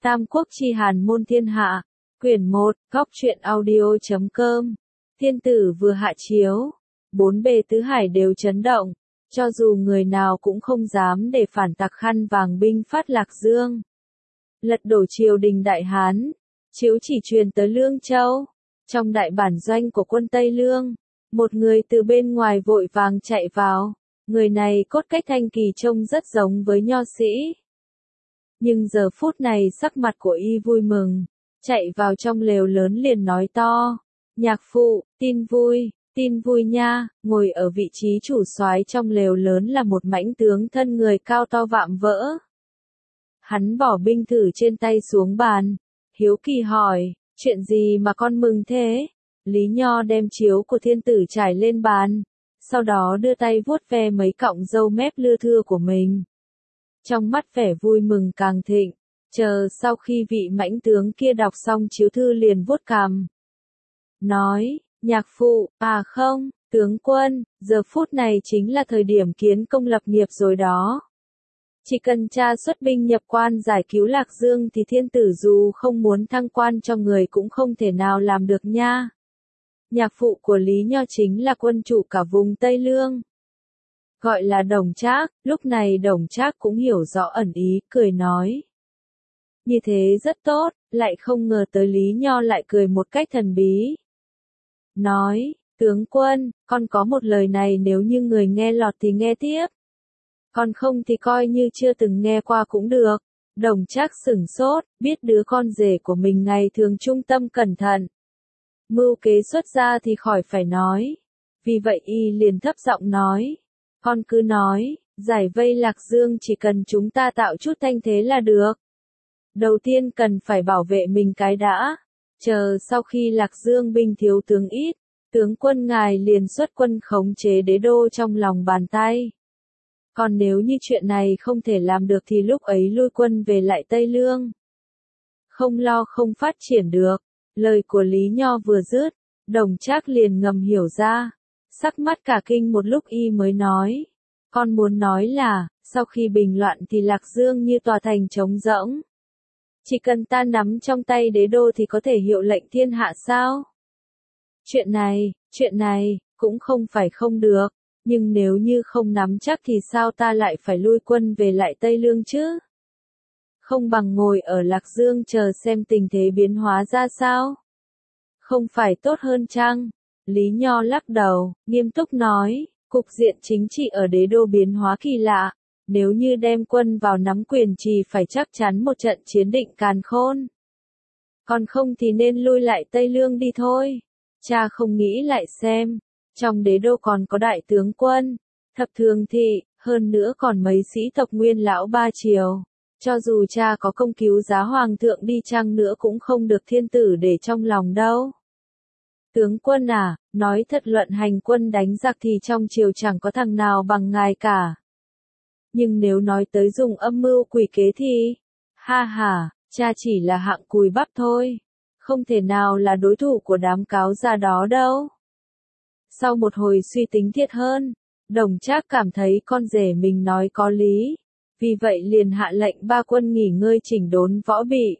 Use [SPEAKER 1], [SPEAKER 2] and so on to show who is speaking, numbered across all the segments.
[SPEAKER 1] Tam Quốc Chi Hàn Môn Thiên Hạ, quyển 1, góc truyện audio.com. Thiên tử vừa hạ chiếu, bốn bề tứ hải đều chấn động, cho dù người nào cũng không dám để phản tặc khăn vàng binh phát Lạc Dương. Lật đổ triều đình Đại Hán, chiếu chỉ truyền tới Lương Châu. Trong đại bản doanh của quân Tây Lương, một người từ bên ngoài vội vàng chạy vào. Người này cốt cách thanh kỳ trông rất giống với nho sĩ. Nhưng giờ phút này sắc mặt của y vui mừng, chạy vào trong lều lớn liền nói to: "Nhạc phụ, tin vui nha." Ngồi ở vị trí chủ soái trong lều lớn là một mãnh tướng thân người cao to vạm vỡ. Hắn bỏ binh thử trên tay xuống bàn, hiếu kỳ hỏi: "Chuyện gì mà con mừng thế?" Lý Nho đem chiếu của thiên tử trải lên bàn, sau đó đưa tay vuốt ve mấy cọng râu mép lưa thưa của mình. Trong mắt vẻ vui mừng càng thịnh, chờ sau khi vị mãnh tướng kia đọc xong chiếu thư liền vuốt cằm. Nói: "Nhạc phụ, à không, tướng quân, giờ phút này chính là thời điểm kiến công lập nghiệp rồi đó. Chỉ cần cha xuất binh nhập quan giải cứu Lạc Dương thì thiên tử dù không muốn thăng quan cho người cũng không thể nào làm được nha." Nhạc phụ của Lý Nho chính là quân chủ cả vùng Tây Lương, gọi là Đồng Trác. Lúc này Đồng Trác cũng hiểu rõ ẩn ý, cười nói: "Như thế rất tốt." Lại không ngờ tới Lý Nho lại cười một cách thần bí. Nói: "Tướng quân, con có một lời này, nếu như người nghe lọt thì nghe tiếp, còn không thì coi như chưa từng nghe qua cũng được." Đồng Trác sửng sốt, biết đứa con rể của mình ngày thường trung tâm cẩn thận, mưu kế xuất ra thì khỏi phải nói. Vì vậy y liền thấp giọng nói: "Con cứ nói, giải vây Lạc Dương chỉ cần chúng ta tạo chút thanh thế là được. Đầu tiên cần phải bảo vệ mình cái đã. Chờ sau khi Lạc Dương binh thiếu tướng ít, tướng quân ngài liền xuất quân khống chế đế đô trong lòng bàn tay. Còn nếu như chuyện này không thể làm được thì lúc ấy lui quân về lại Tây Lương. Không lo không phát triển được." Lời của Lý Nho vừa dứt, Đồng Trác liền ngầm hiểu ra, sắc mắt cả kinh một lúc y mới nói: "Con muốn nói là, sau khi bình loạn thì Lạc Dương như tòa thành trống rỗng. Chỉ cần ta nắm trong tay đế đô thì có thể hiệu lệnh thiên hạ sao? Chuyện này, cũng không phải không được, nhưng nếu như không nắm chắc thì sao ta lại phải lui quân về lại Tây Lương chứ? Không bằng ngồi ở Lạc Dương chờ xem tình thế biến hóa ra sao? Không phải tốt hơn chăng?" Lý Nho lắc đầu, nghiêm túc nói: "Cục diện chính trị ở đế đô biến hóa kỳ lạ, nếu như đem quân vào nắm quyền trì phải chắc chắn một trận chiến định càn khôn. Còn không thì nên lui lại Tây Lương đi thôi. Cha không nghĩ lại xem, trong đế đô còn có đại tướng quân, thập thường thị, hơn nữa còn mấy sĩ tộc nguyên lão ba triều. Cho dù cha có công cứu giá hoàng thượng đi chăng nữa cũng không được thiên tử để trong lòng đâu. Tướng quân à, nói thật, luận hành quân đánh giặc thì trong triều chẳng có thằng nào bằng ngài cả. Nhưng nếu nói tới dùng âm mưu quỷ kế thì, ha ha, cha chỉ là hạng cùi bắp thôi, không thể nào là đối thủ của đám cáo già đó đâu." Sau một hồi suy tính thiệt hơn, Đồng Trác cảm thấy con rể mình nói có lý, vì vậy liền hạ lệnh ba quân nghỉ ngơi chỉnh đốn võ bị.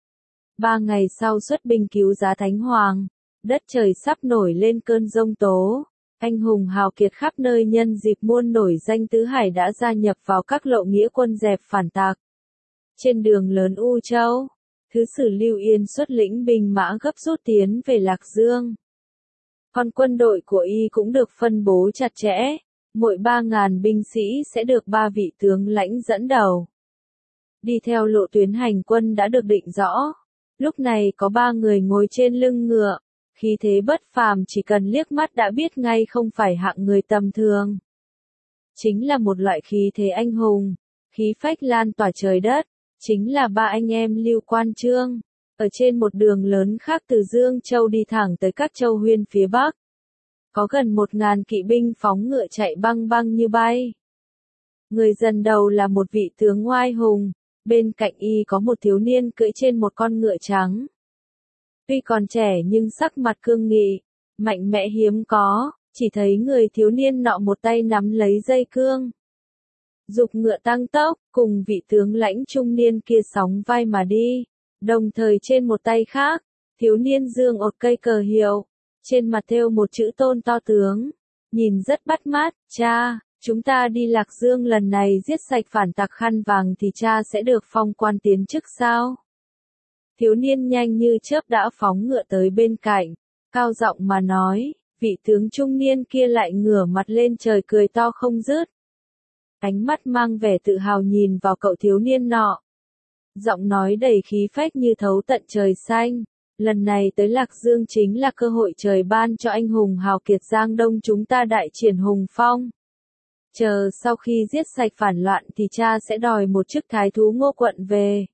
[SPEAKER 1] 3 ngày sau xuất binh cứu giá Thánh Hoàng, đất trời sắp nổi lên cơn giông tố. Anh hùng hào kiệt khắp nơi nhân dịp muôn nổi danh tứ hải đã gia nhập vào các lộ nghĩa quân dẹp phản tặc. Trên đường lớn U Châu, Thứ sử Lưu Yên xuất lĩnh binh mã gấp rút tiến về Lạc Dương. Còn quân đội của y cũng được phân bố chặt chẽ, mỗi 3.000 binh sĩ sẽ được 3 vị tướng lãnh dẫn đầu. Đi theo lộ tuyến hành quân đã được định rõ. Lúc này có 3 người ngồi trên lưng ngựa, khí thế bất phàm, chỉ cần liếc mắt đã biết ngay không phải hạng người tầm thường. Chính là một loại khí thế anh hùng, khí phách lan tỏa trời đất, chính là 3 anh em Lưu Quan Chương, ở trên một đường lớn khác từ Dương Châu đi thẳng tới các châu huyên phía Bắc. Có gần 1.000 kỵ binh phóng ngựa chạy băng băng như bay. Người dần đầu là một vị tướng oai hùng, bên cạnh y có một thiếu niên cưỡi trên một con ngựa trắng. Tuy còn trẻ nhưng sắc mặt cương nghị, mạnh mẽ hiếm có, chỉ thấy người thiếu niên nọ một tay nắm lấy dây cương, giục ngựa tăng tốc, cùng vị tướng lãnh trung niên kia sóng vai mà đi. Đồng thời trên một tay khác, thiếu niên giương một cây cờ hiệu, trên mặt thêu một chữ Tôn to tướng, nhìn rất bắt mắt. Cha, chúng ta đi Lạc Dương lần này giết sạch phản tặc khăn vàng thì cha sẽ được phong quan tiến chức sao? Thiếu niên nhanh như chớp đã phóng ngựa tới bên cạnh, cao giọng mà nói, vị tướng trung niên kia lại ngửa mặt lên trời cười to không dứt. Ánh mắt mang vẻ tự hào nhìn vào cậu thiếu niên nọ. Giọng nói đầy khí phách như thấu tận trời xanh. Lần này tới Lạc Dương chính là cơ hội trời ban cho anh hùng hào kiệt Giang Đông chúng ta đại triển hùng phong. Chờ sau khi giết sạch phản loạn thì cha sẽ đòi một chức thái thú Ngô quận về.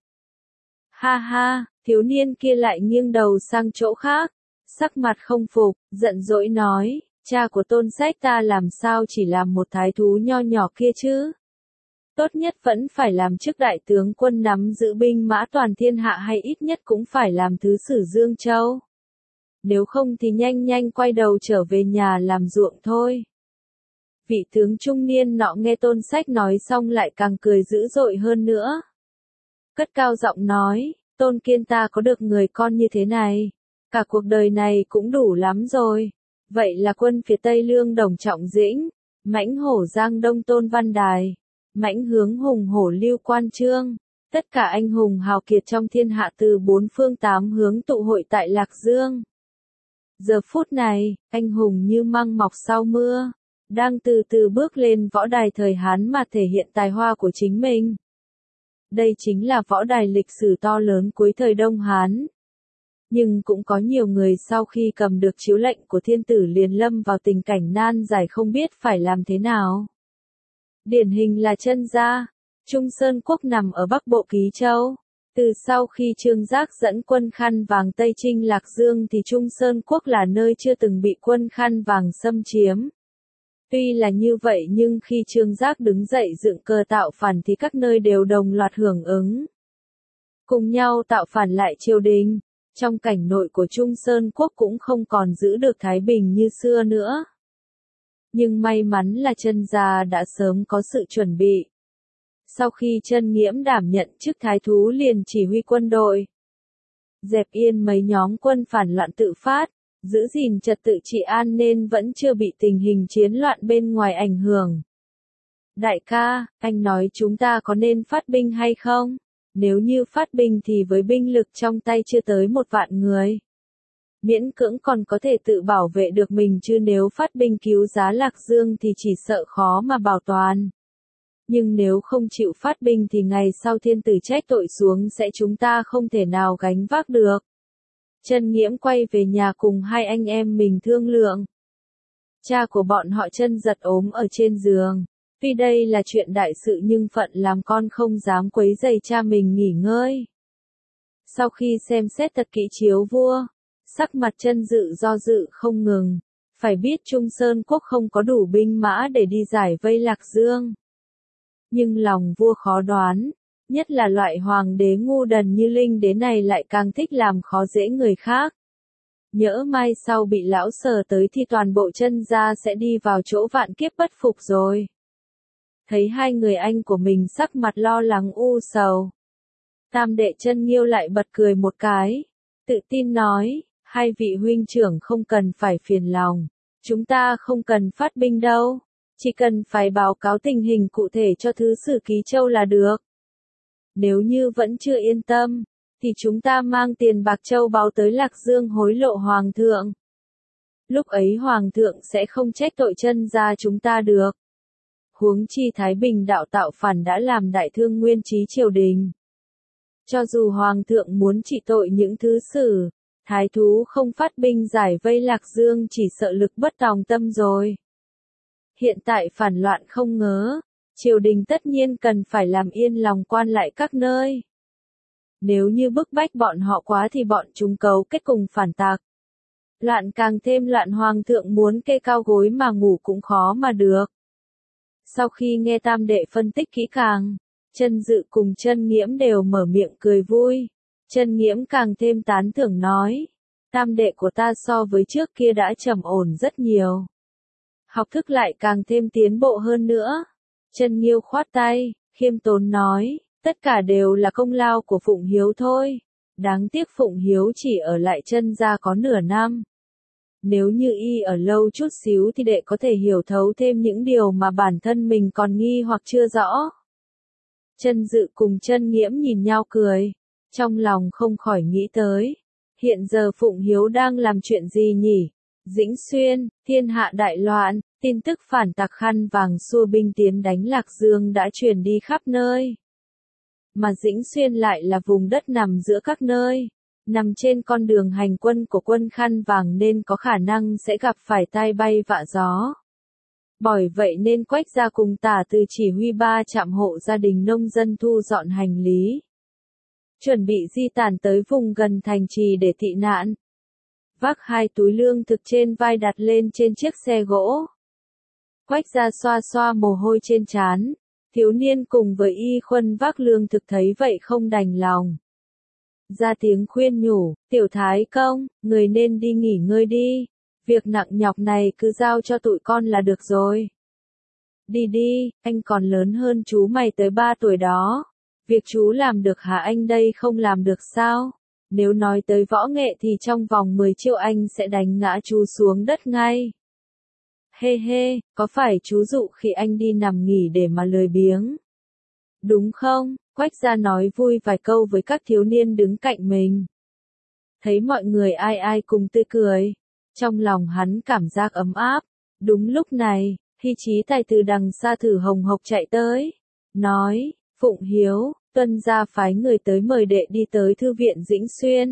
[SPEAKER 1] Ha ha, thiếu niên kia lại nghiêng đầu sang chỗ khác, sắc mặt không phục, giận dỗi nói, cha của Tôn Sách ta làm sao chỉ làm một thái thú nho nhỏ kia chứ? Tốt nhất vẫn phải làm chức đại tướng quân nắm giữ binh mã toàn thiên hạ hay ít nhất cũng phải làm thứ sử Dương Châu. Nếu không thì nhanh nhanh quay đầu trở về nhà làm ruộng thôi. Vị tướng trung niên nọ nghe Tôn Sách nói xong lại càng cười dữ dội hơn nữa. Cất cao giọng nói, Tôn Kiên ta có được người con như thế này, cả cuộc đời này cũng đủ lắm rồi. Vậy là quân phía Tây Lương Đồng Trọng Dĩnh, mãnh hổ Giang Đông Tôn Văn Đài, mãnh hướng hùng hổ Lưu Quan Chương, tất cả anh hùng hào kiệt trong thiên hạ từ bốn phương tám hướng tụ hội tại Lạc Dương. Giờ phút này, anh hùng như măng mọc sau mưa, đang từ từ bước lên võ đài thời Hán mà thể hiện tài hoa của chính mình. Đây chính là võ đài lịch sử to lớn cuối thời Đông Hán. Nhưng cũng có nhiều người sau khi cầm được chiếu lệnh của thiên tử liền lâm vào tình cảnh nan giải không biết phải làm thế nào. Điển hình là Chân Gia, Trung Sơn Quốc nằm ở Bắc Bộ Ký Châu. Từ sau khi Trương Giác dẫn quân khăn vàng Tây chinh Lạc Dương thì Trung Sơn Quốc là nơi chưa từng bị quân khăn vàng xâm chiếm. Tuy là như vậy nhưng khi Trương Giác đứng dậy dựng cờ tạo phản thì các nơi đều đồng loạt hưởng ứng. Cùng nhau tạo phản lại triều đình, trong cảnh nội của Trung Sơn Quốc cũng không còn giữ được thái bình như xưa nữa. Nhưng may mắn là Chân Gia đã sớm có sự chuẩn bị. Sau khi Chân Nghiễm đảm nhận chức thái thú liền chỉ huy quân đội, dẹp yên mấy nhóm quân phản loạn tự phát, giữ gìn trật tự trị an nên vẫn chưa bị tình hình chiến loạn bên ngoài ảnh hưởng. Đại ca, anh nói chúng ta có nên phát binh hay không? Nếu như phát binh thì với binh lực trong tay chưa tới 1.000.000 người. Miễn cưỡng còn có thể tự bảo vệ được mình chứ nếu phát binh cứu giá Lạc Dương thì chỉ sợ khó mà bảo toàn. Nhưng nếu không chịu phát binh thì ngày sau thiên tử trách tội xuống sẽ chúng ta không thể nào gánh vác được. Chân Nghiễm quay về nhà cùng hai anh em mình thương lượng. Cha của bọn họ Chân Giật ốm ở trên giường. Tuy đây là chuyện đại sự nhưng phận làm con không dám quấy rầy cha mình nghỉ ngơi. Sau khi xem xét thật kỹ chiếu vua, sắc mặt Chân Dự do dự không ngừng. Phải biết Trung Sơn Quốc không có đủ binh mã để đi giải vây Lạc Dương. Nhưng lòng vua khó đoán, nhất là loại hoàng đế ngu đần như Linh Đế này lại càng thích làm khó dễ người khác. Nhỡ mai sau bị lão Sở tới thì toàn bộ Chân Gia sẽ đi vào chỗ vạn kiếp bất phục rồi. Thấy hai người anh của mình sắc mặt lo lắng u sầu, tam đệ Chân Nghiêu lại bật cười một cái, tự tin nói, hai vị huynh trưởng không cần phải phiền lòng, chúng ta không cần phát binh đâu, chỉ cần phải báo cáo tình hình cụ thể cho thứ sử Ký Châu là được. Nếu như vẫn chưa yên tâm, thì chúng ta mang tiền bạc châu báu tới Lạc Dương hối lộ Hoàng thượng. Lúc ấy Hoàng thượng sẽ không trách tội Chân Gia chúng ta được. Huống chi Thái Bình đạo tạo phản đã làm đại thương nguyên trí triều đình. Cho dù Hoàng thượng muốn trị tội những thứ sử, thái thú không phát binh giải vây Lạc Dương chỉ sợ lực bất tòng tâm rồi. Hiện tại phản loạn không ngớ, triều đình tất nhiên cần phải làm yên lòng quan lại các nơi. Nếu như bức bách bọn họ quá thì bọn chúng cấu kết cùng phản tặc. Loạn càng thêm loạn, Hoàng thượng muốn kê cao gối mà ngủ cũng khó mà được. Sau khi nghe tam đệ phân tích kỹ càng, Chân Dự cùng Chân Nghiễm đều mở miệng cười vui. Chân Nghiễm càng thêm tán thưởng nói, tam đệ của ta so với trước kia đã trầm ổn rất nhiều. Học thức lại càng thêm tiến bộ hơn nữa. Chân Nghiêu khoát tay, khiêm tốn nói, tất cả đều là công lao của Phụng Hiếu thôi. Đáng tiếc Phụng Hiếu chỉ ở lại Chân gia có nửa năm. Nếu như y ở lâu chút xíu thì đệ có thể hiểu thấu thêm những điều mà bản thân mình còn nghi hoặc chưa rõ. Chân Dự cùng Chân Nghiễm nhìn nhau cười, trong lòng không khỏi nghĩ tới. Hiện giờ Phụng Hiếu đang làm chuyện gì nhỉ? Dĩnh Xuyên, thiên hạ đại loạn, tin tức phản tặc khăn vàng xua binh tiến đánh Lạc Dương đã truyền đi khắp nơi. Mà Dĩnh Xuyên lại là vùng đất nằm giữa các nơi, nằm trên con đường hành quân của quân khăn vàng nên có khả năng sẽ gặp phải tai bay vạ gió. Bởi vậy nên Quách gia cùng Tả Từ chỉ huy 3 trạm hộ gia đình nông dân thu dọn hành lý, chuẩn bị di tản tới vùng gần thành trì để tị nạn. Vác 2 túi lương thực trên vai đặt lên trên chiếc xe gỗ. Quách gia xoa xoa mồ hôi trên trán, thiếu niên cùng với Y Khuân vác lương thực thấy vậy không đành lòng. Ra tiếng khuyên nhủ, tiểu thái công, người nên đi nghỉ ngơi đi, việc nặng nhọc này cứ giao cho tụi con là được rồi. Đi đi, anh còn lớn hơn chú mày tới 3 tuổi đó. Việc chú làm được hả anh đây không làm được sao? Nếu nói tới võ nghệ thì trong vòng 10 chiêu anh sẽ đánh ngã chú xuống đất ngay. Hê hê, có phải chú dụ khi anh đi nằm nghỉ để mà lười biếng? Đúng không? Quách gia nói vui vài câu với các thiếu niên đứng cạnh mình. Thấy mọi người ai ai cùng tươi cười, trong lòng hắn cảm giác ấm áp. Đúng lúc này, Hy Chí Tài từ đằng xa thử hồng hộc chạy tới, nói, Phụng Hiếu, Tuân gia phái người tới mời đệ đi tới thư viện Dĩnh Xuyên.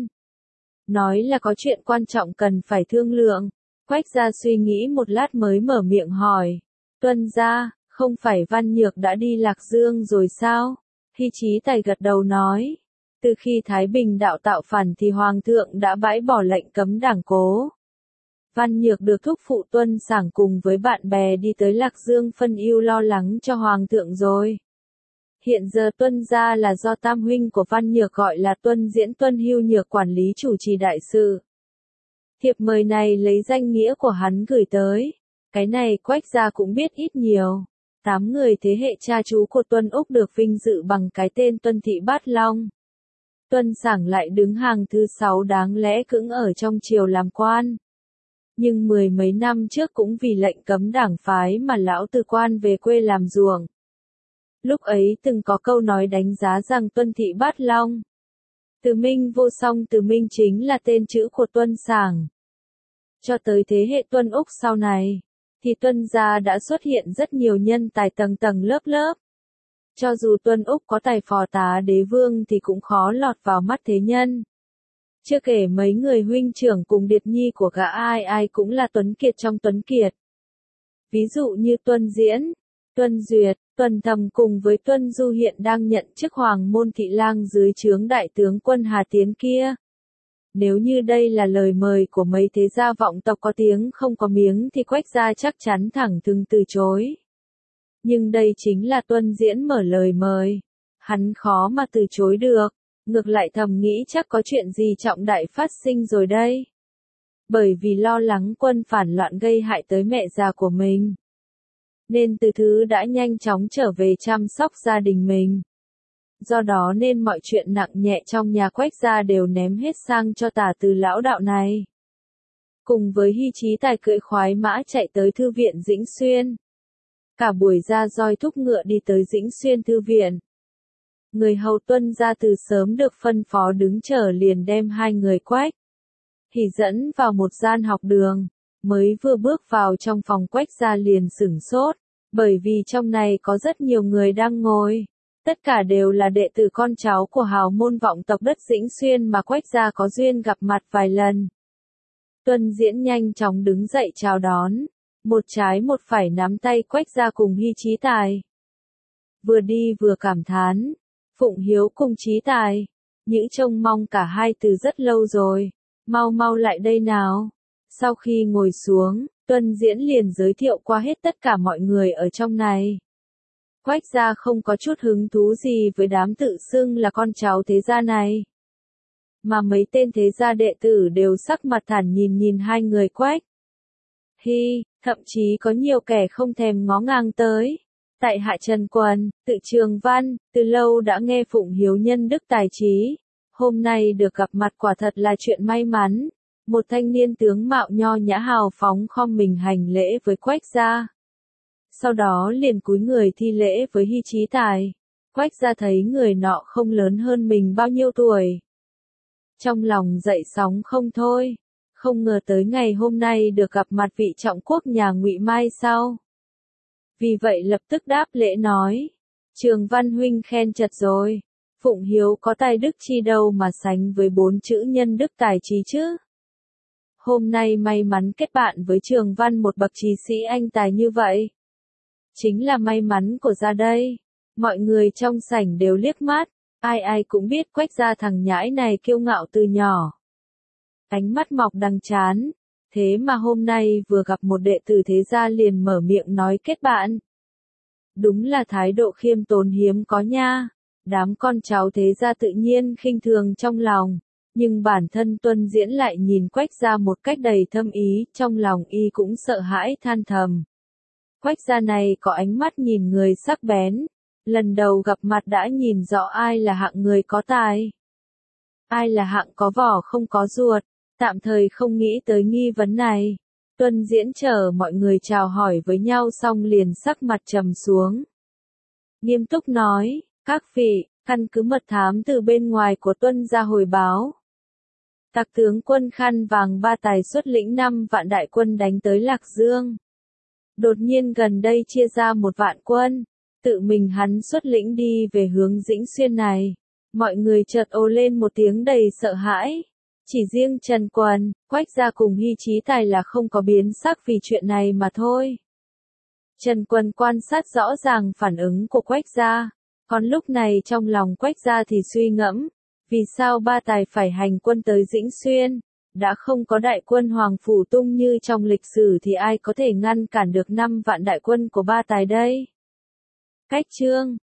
[SPEAKER 1] Nói là có chuyện quan trọng cần phải thương lượng. Quách gia suy nghĩ một lát mới mở miệng hỏi, Tuân gia, không phải Văn Nhược đã đi Lạc Dương rồi sao? Hy Chí Tài gật đầu nói, từ khi Thái Bình đạo tạo phản thì Hoàng thượng đã bãi bỏ lệnh cấm đảng Cố. Văn Nhược được thúc phụ Tuân Sảng cùng với bạn bè đi tới Lạc Dương phân ưu lo lắng cho Hoàng thượng rồi. Hiện giờ Tuân gia là do tam huynh của Văn Nhược gọi là Tuân Diễn Tuân Hưu Nhược quản lý chủ trì đại sự. Thiệp mời này lấy danh nghĩa của hắn gửi tới. Cái này Quách gia cũng biết ít nhiều. 8 người thế hệ cha chú của Tuân Úc được vinh dự bằng cái tên Tuân Thị Bát Long. Tuân Sảng lại đứng hàng thứ 6 đáng lẽ cưỡng ở trong triều làm quan. Nhưng 10 mấy năm trước cũng vì lệnh cấm đảng phái mà lão từ quan về quê làm ruộng. Lúc ấy từng có câu nói đánh giá rằng Tuân Thị Bát Long, Từ Minh vô song Từ Minh chính là tên chữ của Tuân Sảng. Cho tới thế hệ Tuân Úc sau này, thì Tuân gia đã xuất hiện rất nhiều nhân tài tầng tầng lớp lớp. Cho dù Tuân Úc có tài phò tá đế vương thì cũng khó lọt vào mắt thế nhân. Chưa kể mấy người huynh trưởng cùng điệt nhi của gã ai ai cũng là tuấn kiệt trong tuấn kiệt. Ví dụ như Tuân Diễn, Tuân Duyệt, Tuân Thầm cùng với Tuân Du hiện đang nhận chức Hoàng môn thị lang dưới trướng đại tướng quân Hà Tiến kia. Nếu như đây là lời mời của mấy thế gia vọng tộc có tiếng không có miếng thì Quách gia chắc chắn thẳng thừng từ chối. Nhưng đây chính là Tuân Diễn mở lời mời. Hắn khó mà từ chối được, ngược lại thầm nghĩ chắc có chuyện gì trọng đại phát sinh rồi đây. Bởi vì lo lắng quân phản loạn gây hại tới mẹ già của mình, nên Từ Thứ đã nhanh chóng trở về chăm sóc gia đình mình. Do đó nên mọi chuyện nặng nhẹ trong nhà Quách gia đều ném hết sang cho Tả Từ lão đạo này. Cùng với Hy Chí Tài cưỡi khoái mã chạy tới thư viện Dĩnh Xuyên. Cả buổi ra roi thúc ngựa đi tới Dĩnh Xuyên thư viện. Người hầu Tuân gia từ sớm được phân phó đứng chờ liền đem 2 người Quách Hỉ dẫn vào một gian học đường. Mới vừa bước vào trong phòng Quách gia liền sửng sốt, bởi vì trong này có rất nhiều người đang ngồi. Tất cả đều là đệ tử con cháu của hào môn vọng tộc đất Dĩnh Xuyên mà Quách gia có duyên gặp mặt vài lần. Tuân Diễn nhanh chóng đứng dậy chào đón, một trái một phải nắm tay Quách gia cùng Hy Chí Tài. Vừa đi vừa cảm thán, Phụng Hiếu cùng Chí Tài, những trông mong cả hai từ rất lâu rồi, mau mau lại đây nào. Sau khi ngồi xuống, Tuân Diễn liền giới thiệu qua hết tất cả mọi người ở trong này. Quách gia không có chút hứng thú gì với đám tự xưng là con cháu thế gia này. Mà mấy tên thế gia đệ tử đều sắc mặt thản nhìn 2 người Quách Hy, thậm chí có nhiều kẻ không thèm ngó ngang tới. Tại Hạ Trần Quần, Tự Trường Văn, từ lâu đã nghe Phụng Hiếu nhân đức tài trí, Hôm nay được gặp mặt quả thật là chuyện may mắn. Một thanh niên tướng mạo nho nhã hào phóng khom mình hành lễ với Quách gia. Sau đó liền cúi người thi lễ với Hy Chí Tài. Quách gia thấy người nọ không lớn hơn mình bao nhiêu tuổi. Trong lòng dậy sóng không thôi. Không ngờ tới ngày hôm nay được gặp mặt vị trọng quốc nhà Ngụy Mai sau. Vì vậy lập tức đáp lễ nói. Trường Văn huynh khen chật rồi. Phụng Hiếu có tài đức chi đâu mà sánh với 4 chữ nhân đức tài trí chứ. Hôm nay may mắn kết bạn với Trường Văn một bậc trí sĩ anh tài như vậy. Chính là may mắn của gia đây. Mọi người trong sảnh đều liếc mắt. Ai ai cũng biết Quách gia thằng nhãi này kiêu ngạo từ nhỏ. Ánh mắt mọc đằng trán. Thế mà hôm nay vừa gặp một đệ tử thế gia liền mở miệng nói kết bạn. Đúng là thái độ khiêm tốn hiếm có nha. Đám con cháu thế gia tự nhiên khinh thường trong lòng. Nhưng bản thân Tuân Diễn lại nhìn Quách gia một cách đầy thâm ý, trong lòng y cũng sợ hãi than thầm. Quách gia này có ánh mắt nhìn người sắc bén. Lần đầu gặp mặt đã nhìn rõ ai là hạng người có tài. Ai là hạng có vỏ không có ruột. Tạm thời không nghĩ tới nghi vấn này. Tuân Diễn chờ mọi người chào hỏi với nhau xong liền sắc mặt trầm xuống. Nghiêm túc nói, các vị, căn cứ mật thám từ bên ngoài của Tuân gia hồi báo. Tặc tướng quân khăn vàng Ba Tài xuất lĩnh 5 vạn đại quân đánh tới Lạc Dương. Đột nhiên gần đây chia ra 1 vạn quân, tự mình hắn xuất lĩnh đi về hướng Dĩnh Xuyên này. Mọi người chợt ồ lên một tiếng đầy sợ hãi. Chỉ riêng Trần Quần, Quách gia cùng Hy Chí Tài là không có biến sắc vì chuyện này mà thôi. Trần Quần quan sát rõ ràng phản ứng của Quách gia, còn lúc này trong lòng Quách gia thì suy ngẫm, vì sao Ba Tài phải hành quân tới Dĩnh Xuyên, đã không có đại quân Hoàng Phủ Tung như trong lịch sử thì ai có thể ngăn cản được 5 vạn đại quân của Ba Tài đây? Cách chương